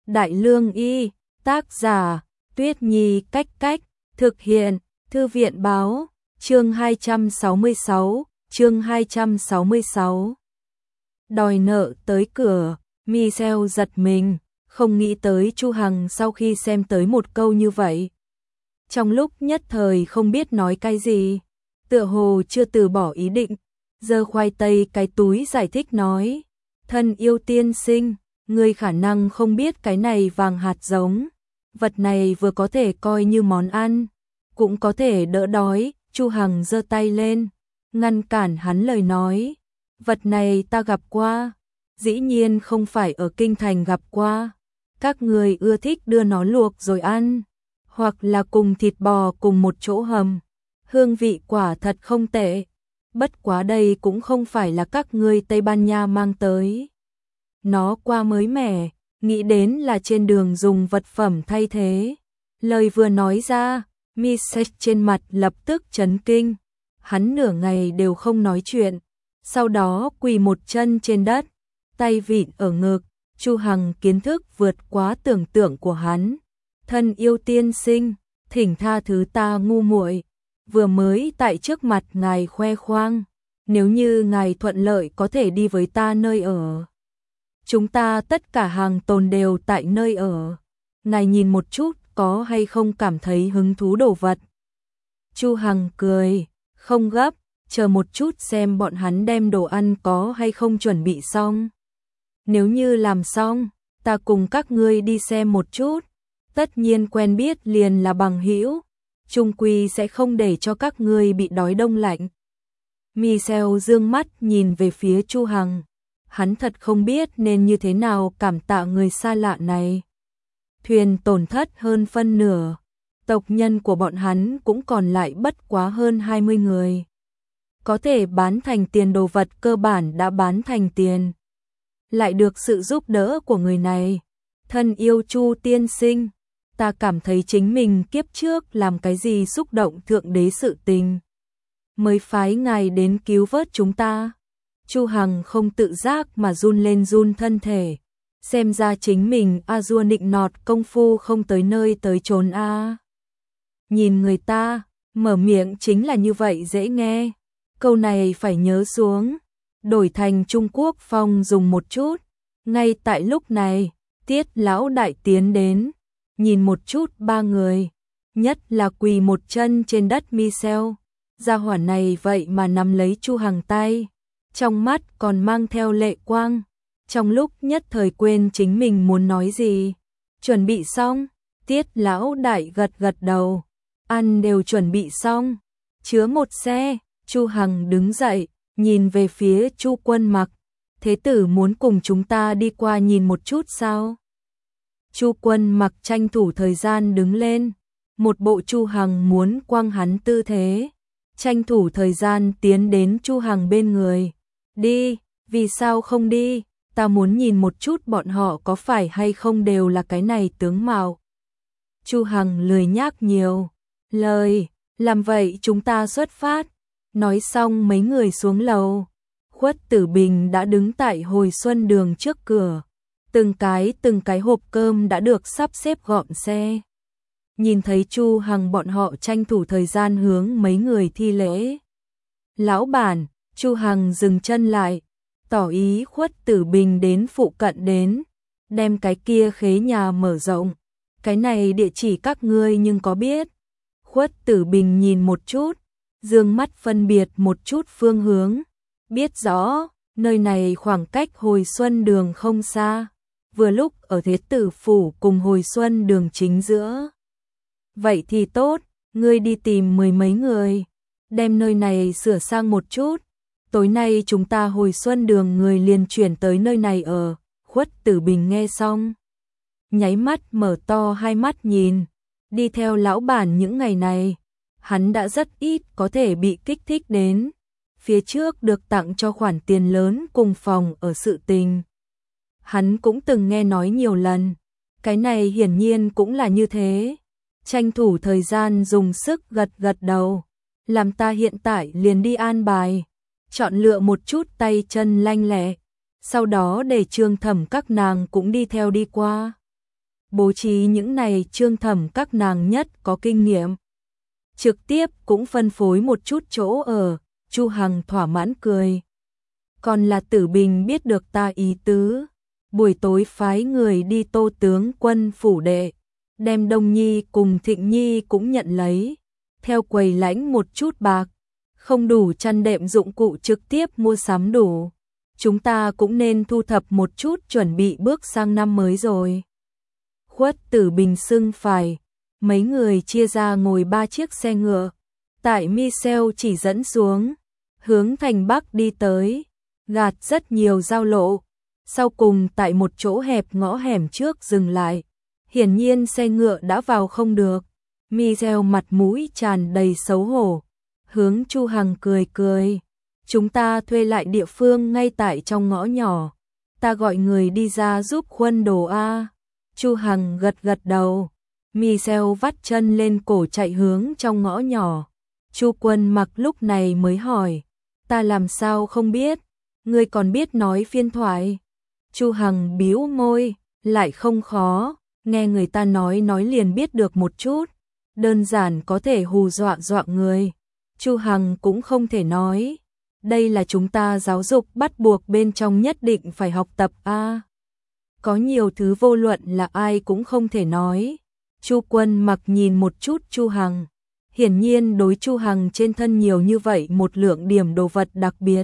Đại Lương Y, tác giả, Tuyết Nhi Cách Cách, thực hiện, Thư viện Báo, chương 266, chương 266. Đòi nợ tới cửa, Michelle giật mình, không nghĩ tới Chu Hằng sau khi xem tới một câu như vậy. Trong lúc nhất thời không biết nói cái gì, tựa hồ chưa từ bỏ ý định, giơ khoai tây cái túi giải thích nói, thân yêu tiên sinh, ngươi khả năng không biết cái này vàng hạt giống, vật này vừa có thể coi như món ăn, cũng có thể đỡ đói. Chu Hằng giơ tay lên, ngăn cản hắn lời nói, vật này ta gặp qua, dĩ nhiên không phải ở kinh thành gặp qua, các người ưa thích đưa nó luộc rồi ăn, hoặc là cùng thịt bò cùng một chỗ hầm, hương vị quả thật không tệ, bất quá đây cũng không phải là các ngươi Tây Ban Nha mang tới. Nó qua mới mẻ, nghĩ đến là trên đường dùng vật phẩm thay thế. Lời vừa nói ra, Michelle trên mặt lập tức chấn kinh, hắn nửa ngày đều không nói chuyện, sau đó quỳ một chân trên đất, tay vịn ở ngực. Chu Hằng kiến thức vượt quá tưởng tượng của hắn. Thân yêu tiên sinh, thỉnh tha thứ ta ngu muội, vừa mới tại trước mặt ngài khoe khoang, nếu như ngài thuận lợi có thể đi với ta nơi ở. Chúng ta tất cả hàng tồn đều tại nơi ở. Ngài nhìn một chút có hay không cảm thấy hứng thú đồ vật. Chu Hằng cười, không gấp, chờ một chút xem bọn hắn đem đồ ăn có hay không chuẩn bị xong. Nếu như làm xong, ta cùng các ngươi đi xem một chút. Tất nhiên quen biết liền là bằng hữu, chung quy sẽ không để cho các ngươi bị đói đông lạnh. Michelle dương mắt nhìn về phía Chu Hằng, hắn thật không biết nên như thế nào cảm tạ người xa lạ này. Thuyền tổn thất hơn phân nửa, tộc nhân của bọn hắn cũng còn lại bất quá hơn 20 người. Có thể bán thành tiền đồ vật cơ bản đã bán thành tiền. Lại được sự giúp đỡ của người này. Thân yêu Chu tiên sinh, ta cảm thấy chính mình kiếp trước làm cái gì xúc động thượng đế sự tình, mới phái ngài đến cứu vớt chúng ta. Chu Hằng không tự giác mà run lên run thân thể. Xem ra chính mình a-dua nịnh nọt công phu không tới nơi tới chốn a. Nhìn người ta, mở miệng chính là như vậy dễ nghe. Câu này phải nhớ xuống, đổi thành Trung Quốc phong dùng một chút. Ngay tại lúc này, Tiết lão đại tiến đến, nhìn một chút ba người, nhất là quỳ một chân trên đất Michelle. Gia hỏa này vậy mà nắm lấy Chu Hằng tay, trong mắt còn mang theo lệ quang. Trong lúc nhất thời quên chính mình muốn nói gì. Chuẩn bị xong, Tiết lão đại gật gật đầu. Ăn đều chuẩn bị xong, chứa một xe. Chu Hằng đứng dậy, nhìn về phía Chu Quân Mặc. Thế tử muốn cùng chúng ta đi qua nhìn một chút sao? Chu Quân Mặc tranh thủ thời gian đứng lên, một bộ Chu Hằng muốn quăng hắn tư thế, tranh thủ thời gian tiến đến Chu Hằng bên người. Đi, vì sao không đi? Ta muốn nhìn một chút bọn họ có phải hay không đều là cái này tướng mạo. Chu Hằng lười nhác nhiều lời, làm vậy chúng ta xuất phát. Nói xong mấy người xuống lầu. Khuất Tử Bình đã đứng tại Hồi Xuân Đường trước cửa. Từng cái hộp cơm đã được sắp xếp gọn xe. Nhìn thấy Chu Hằng bọn họ tranh thủ thời gian hướng mấy người thi lễ. Lão bản, Chu Hằng dừng chân lại, tỏ ý Khuất Tử Bình đến phụ cận đến, đem cái kia khế nhà mở rộng. Cái này địa chỉ các ngươi nhưng có biết? Khuất Tử Bình nhìn một chút, dương mắt phân biệt một chút phương hướng, biết rõ, nơi này khoảng cách Hồi Xuân Đường không xa, vừa lúc ở Thế Tử Phủ cùng Hồi Xuân Đường chính giữa. Vậy thì tốt, ngươi đi tìm mười mấy người, đem nơi này sửa sang một chút, tối nay chúng ta Hồi Xuân Đường người liền chuyển tới nơi này ở. Khuất Tử Bình nghe xong, nháy mắt mở to hai mắt nhìn, đi theo lão bản những ngày này, hắn đã rất ít có thể bị kích thích đến. Phía trước được tặng cho khoản tiền lớn cùng phòng ở sự tình, hắn cũng từng nghe nói nhiều lần, cái này hiển nhiên cũng là như thế. Tranh thủ thời gian dùng sức gật gật đầu, làm ta hiện tại liền đi an bài, chọn lựa một chút tay chân lanh lẹ, sau đó để Trương Thẩm các nàng cũng đi theo đi qua. bố trí những này Trương Thẩm các nàng nhất có kinh nghiệm. Trực tiếp cũng phân phối một chút chỗ ở, Chu Hằng thỏa mãn cười. Còn là Tử Bình biết được ta ý tứ, buổi tối phái người đi Tô tướng quân phủ đệ, đem Đông Nhi cùng Thịnh Nhi cũng nhận lấy, theo quầy lãnh một chút bạc, không đủ chăn đệm dụng cụ trực tiếp mua sắm đủ. Chúng ta cũng nên thu thập một chút chuẩn bị bước sang năm mới rồi. Khuất Tử Bình xưng phải, mấy người chia ra ngồi 3 chiếc xe ngựa, tại Michel chỉ dẫn xuống, hướng thành Bắc đi tới, gạt rất nhiều giao lộ, sau cùng tại một chỗ hẹp ngõ hẻm trước dừng lại. Hiển nhiên xe ngựa đã vào không được. Michel mặt mũi tràn đầy xấu hổ, hướng Chu Hằng cười cười. Chúng ta thuê lại địa phương ngay tại trong ngõ nhỏ, ta gọi người đi ra giúp khuân đồ a. Chu Hằng gật gật đầu. Michel vắt chân lên cổ chạy hướng trong ngõ nhỏ. Chu Quân Mặc lúc này mới hỏi, ta làm sao không biết, ngươi còn biết nói phiên thoại. Chu Hằng bĩu môi, lại không khó, nghe người ta nói liền biết được một chút, đơn giản có thể hù dọa người. Chu Hằng cũng không thể nói, đây là chúng ta giáo dục bắt buộc bên trong nhất định phải học tập a. Có nhiều thứ vô luận là ai cũng không thể nói. Chu Quân Mặc nhìn một chút Chu Hằng, hiển nhiên đối Chu Hằng trên thân nhiều như vậy một lượng điểm đồ vật đặc biệt,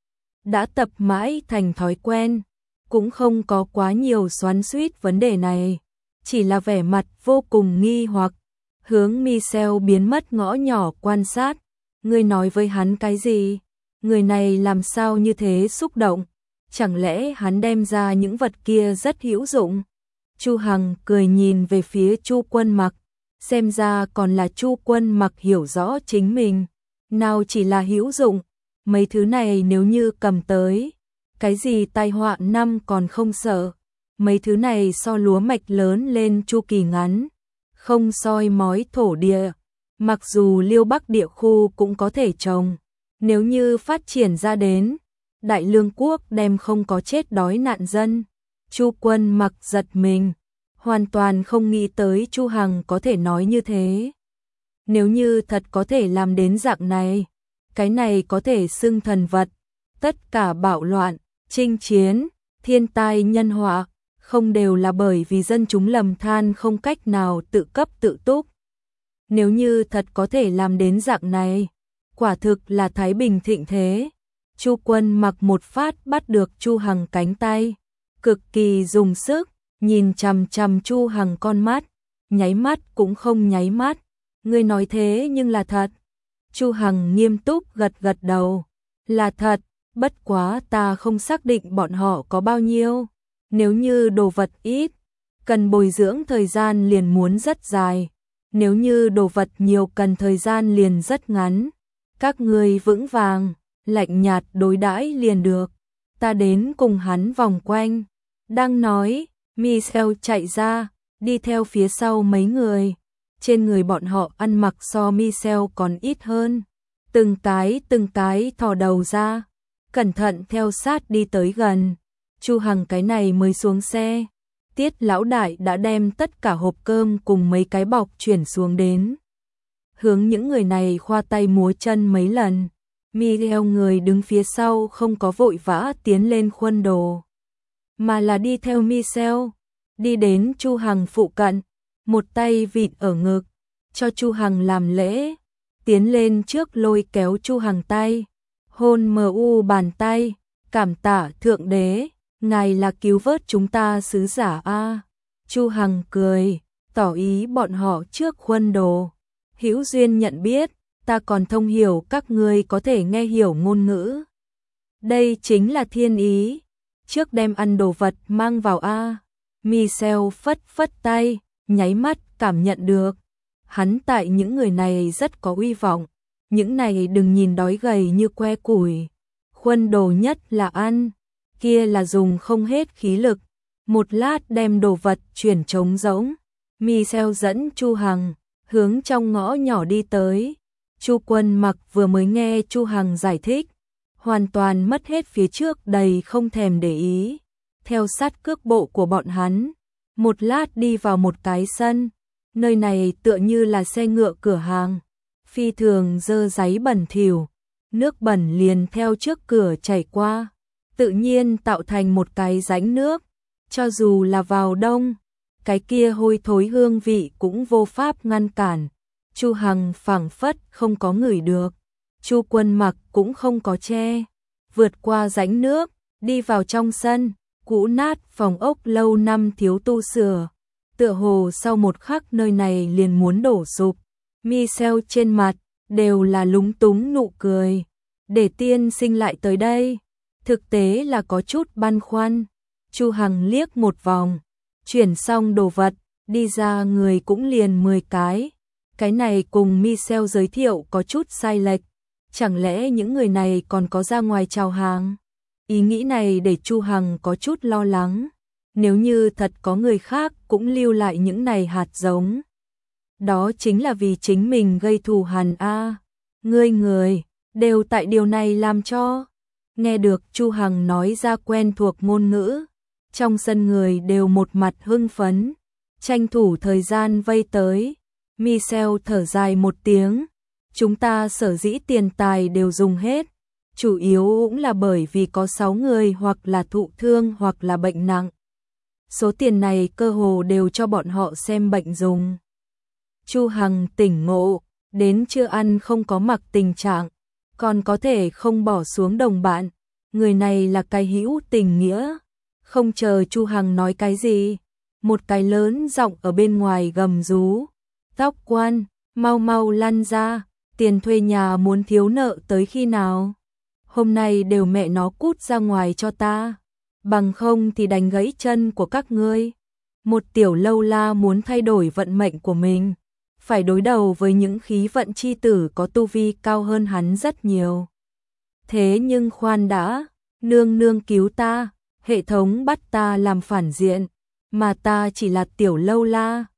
đã tập mãi thành thói quen, cũng không có quá nhiều xoắn xuýt vấn đề này, chỉ là vẻ mặt vô cùng nghi hoặc, hướng Michel biến mất ngõ nhỏ quan sát. Ngươi nói với hắn cái gì? Người này làm sao như thế xúc động? Chẳng lẽ hắn đem ra những vật kia rất hữu dụng? Chu Hằng cười nhìn về phía Chu Quân Mặc, xem ra còn là Chu Quân Mặc hiểu rõ chính mình, nào chỉ là hữu dụng, mấy thứ này nếu như cầm tới, cái gì tai họa năm còn không sợ, mấy thứ này so lúa mạch lớn lên chu kỳ ngắn, không soi mói thổ địa, mặc dù Liêu Bắc địa khu cũng có thể trồng, nếu như phát triển ra đến, Đại Lương quốc đem không có chết đói nạn dân. Chu Quân Mặc giật mình, hoàn toàn không nghĩ tới Chu Hằng có thể nói như thế. Nếu như thật có thể làm đến dạng này, cái này có thể xưng thần vật, tất cả bạo loạn, chinh chiến, thiên tai nhân họa, không đều là bởi vì dân chúng lầm than không cách nào tự cấp tự túc. Nếu như thật có thể làm đến dạng này, quả thực là thái bình thịnh thế. Chu Quân Mặc một phát bắt được Chu Hằng cánh tay, cực kỳ dùng sức, nhìn chằm chằm Chu Hằng con mắt, nháy mắt cũng không nháy mắt. Ngươi nói thế nhưng là thật. Chu Hằng nghiêm túc gật gật đầu, là thật, bất quá ta không xác định bọn họ có bao nhiêu. Nếu như đồ vật ít, cần bồi dưỡng thời gian liền muốn rất dài. Nếu như đồ vật nhiều cần thời gian liền rất ngắn. Các ngươi vững vàng, lạnh nhạt đối đãi liền được. Ta đến cùng hắn vòng quanh. Đang nói, Michel chạy ra, đi theo phía sau mấy người. Trên người bọn họ ăn mặc so Michel còn ít hơn. Từng cái thò đầu ra, cẩn thận theo sát đi tới gần. Chu Hằng cái này mới xuống xe. Tiết lão đại đã đem tất cả hộp cơm cùng mấy cái bọc chuyển xuống đến. Hướng những người này khoa tay múa chân mấy lần. Michel người đứng phía sau không có vội vã tiến lên khuân đồ, mà là đi theo Michel, đi đến Chu Hằng phụ cận, một tay vịn ở ngực, cho Chu Hằng làm lễ, tiến lên trước lôi kéo Chu Hằng tay, hôn bàn tay, cảm tạ thượng đế, ngài là cứu vớt chúng ta sứ giả a. Chu Hằng cười, tỏ ý bọn họ trước khuân đồ, hữu duyên nhận biết, ta còn thông hiểu các ngươi có thể nghe hiểu ngôn ngữ. Đây chính là thiên ý, trước đem ăn đồ vật mang vào a. Michel phất phất tay, nháy mắt cảm nhận được, hắn tại những người này rất có uy vọng, những này đừng nhìn đói gầy như que củi, khuân đồ nhất là ăn, kia là dùng không hết khí lực, một lát đem đồ vật chuyển trống rỗng. Michel dẫn Chu Hằng hướng trong ngõ nhỏ đi tới. Chu Quân Mặc vừa mới nghe Chu Hằng giải thích, hoàn toàn mất hết phía trước đầy không thèm để ý, theo sát cước bộ của bọn hắn, Một lát đi vào một cái sân, nơi này tựa như là xe ngựa cửa hàng, phi thường dơ dáy bẩn thỉu, nước bẩn liền theo trước cửa chảy qua, tự nhiên tạo thành một cái rãnh nước, cho dù là vào đông, cái kia hôi thối hương vị cũng vô pháp ngăn cản. Chu Hằng phảng phất không có ngửi được, Chu Quân Mặc cũng không có che, vượt qua rãnh nước, đi vào trong sân, cũ nát phòng ốc lâu năm thiếu tu sửa, tựa hồ sau một khắc nơi này liền muốn đổ sụp. Michelle trên mặt đều là lúng túng nụ cười, để tiên sinh lại tới đây, thực tế là có chút băn khoăn. Chu Hằng liếc một vòng, chuyển xong đồ vật, đi ra người cũng liền 10 cái này cùng Michelle giới thiệu có chút sai lệch, chẳng lẽ những người này còn có ra ngoài chào hàng? Ý nghĩ này để Chu Hằng có chút lo lắng, nếu như thật có người khác cũng lưu lại những này hạt giống, đó chính là vì chính mình gây thù hằn a. Người đều tại điều này làm cho. Nghe được Chu Hằng nói ra quen thuộc ngôn ngữ, trong sân người đều một mặt hưng phấn, tranh thủ thời gian vây tới. Michelle thở dài một tiếng, chúng ta sở dĩ tiền tài đều dùng hết, chủ yếu cũng là bởi vì có 6 người hoặc là thụ thương hoặc là bệnh nặng. Số tiền này cơ hồ đều cho bọn họ xem bệnh dùng. Chu Hằng tỉnh ngộ, đến chưa ăn không có mặc tình trạng, còn có thể không bỏ xuống đồng bạn, người này là cái hữu tình nghĩa. Không chờ Chu Hằng nói cái gì, một cái lớn giọng ở bên ngoài gầm rú, Tóc Quan, mau mau lăn ra, tiền thuê nhà muốn thiếu nợ tới khi nào? Hôm nay đều mẹ nó cút ra ngoài cho ta, bằng không thì đánh gãy chân của các ngươi. Một tiểu lâu la muốn thay đổi vận mệnh của mình, phải đối đầu với những khí vận chi tử có tu vi cao hơn hắn rất nhiều. Thế nhưng khoan đã, nương nương cứu ta, hệ thống bắt ta làm phản diện, mà ta chỉ là tiểu lâu la,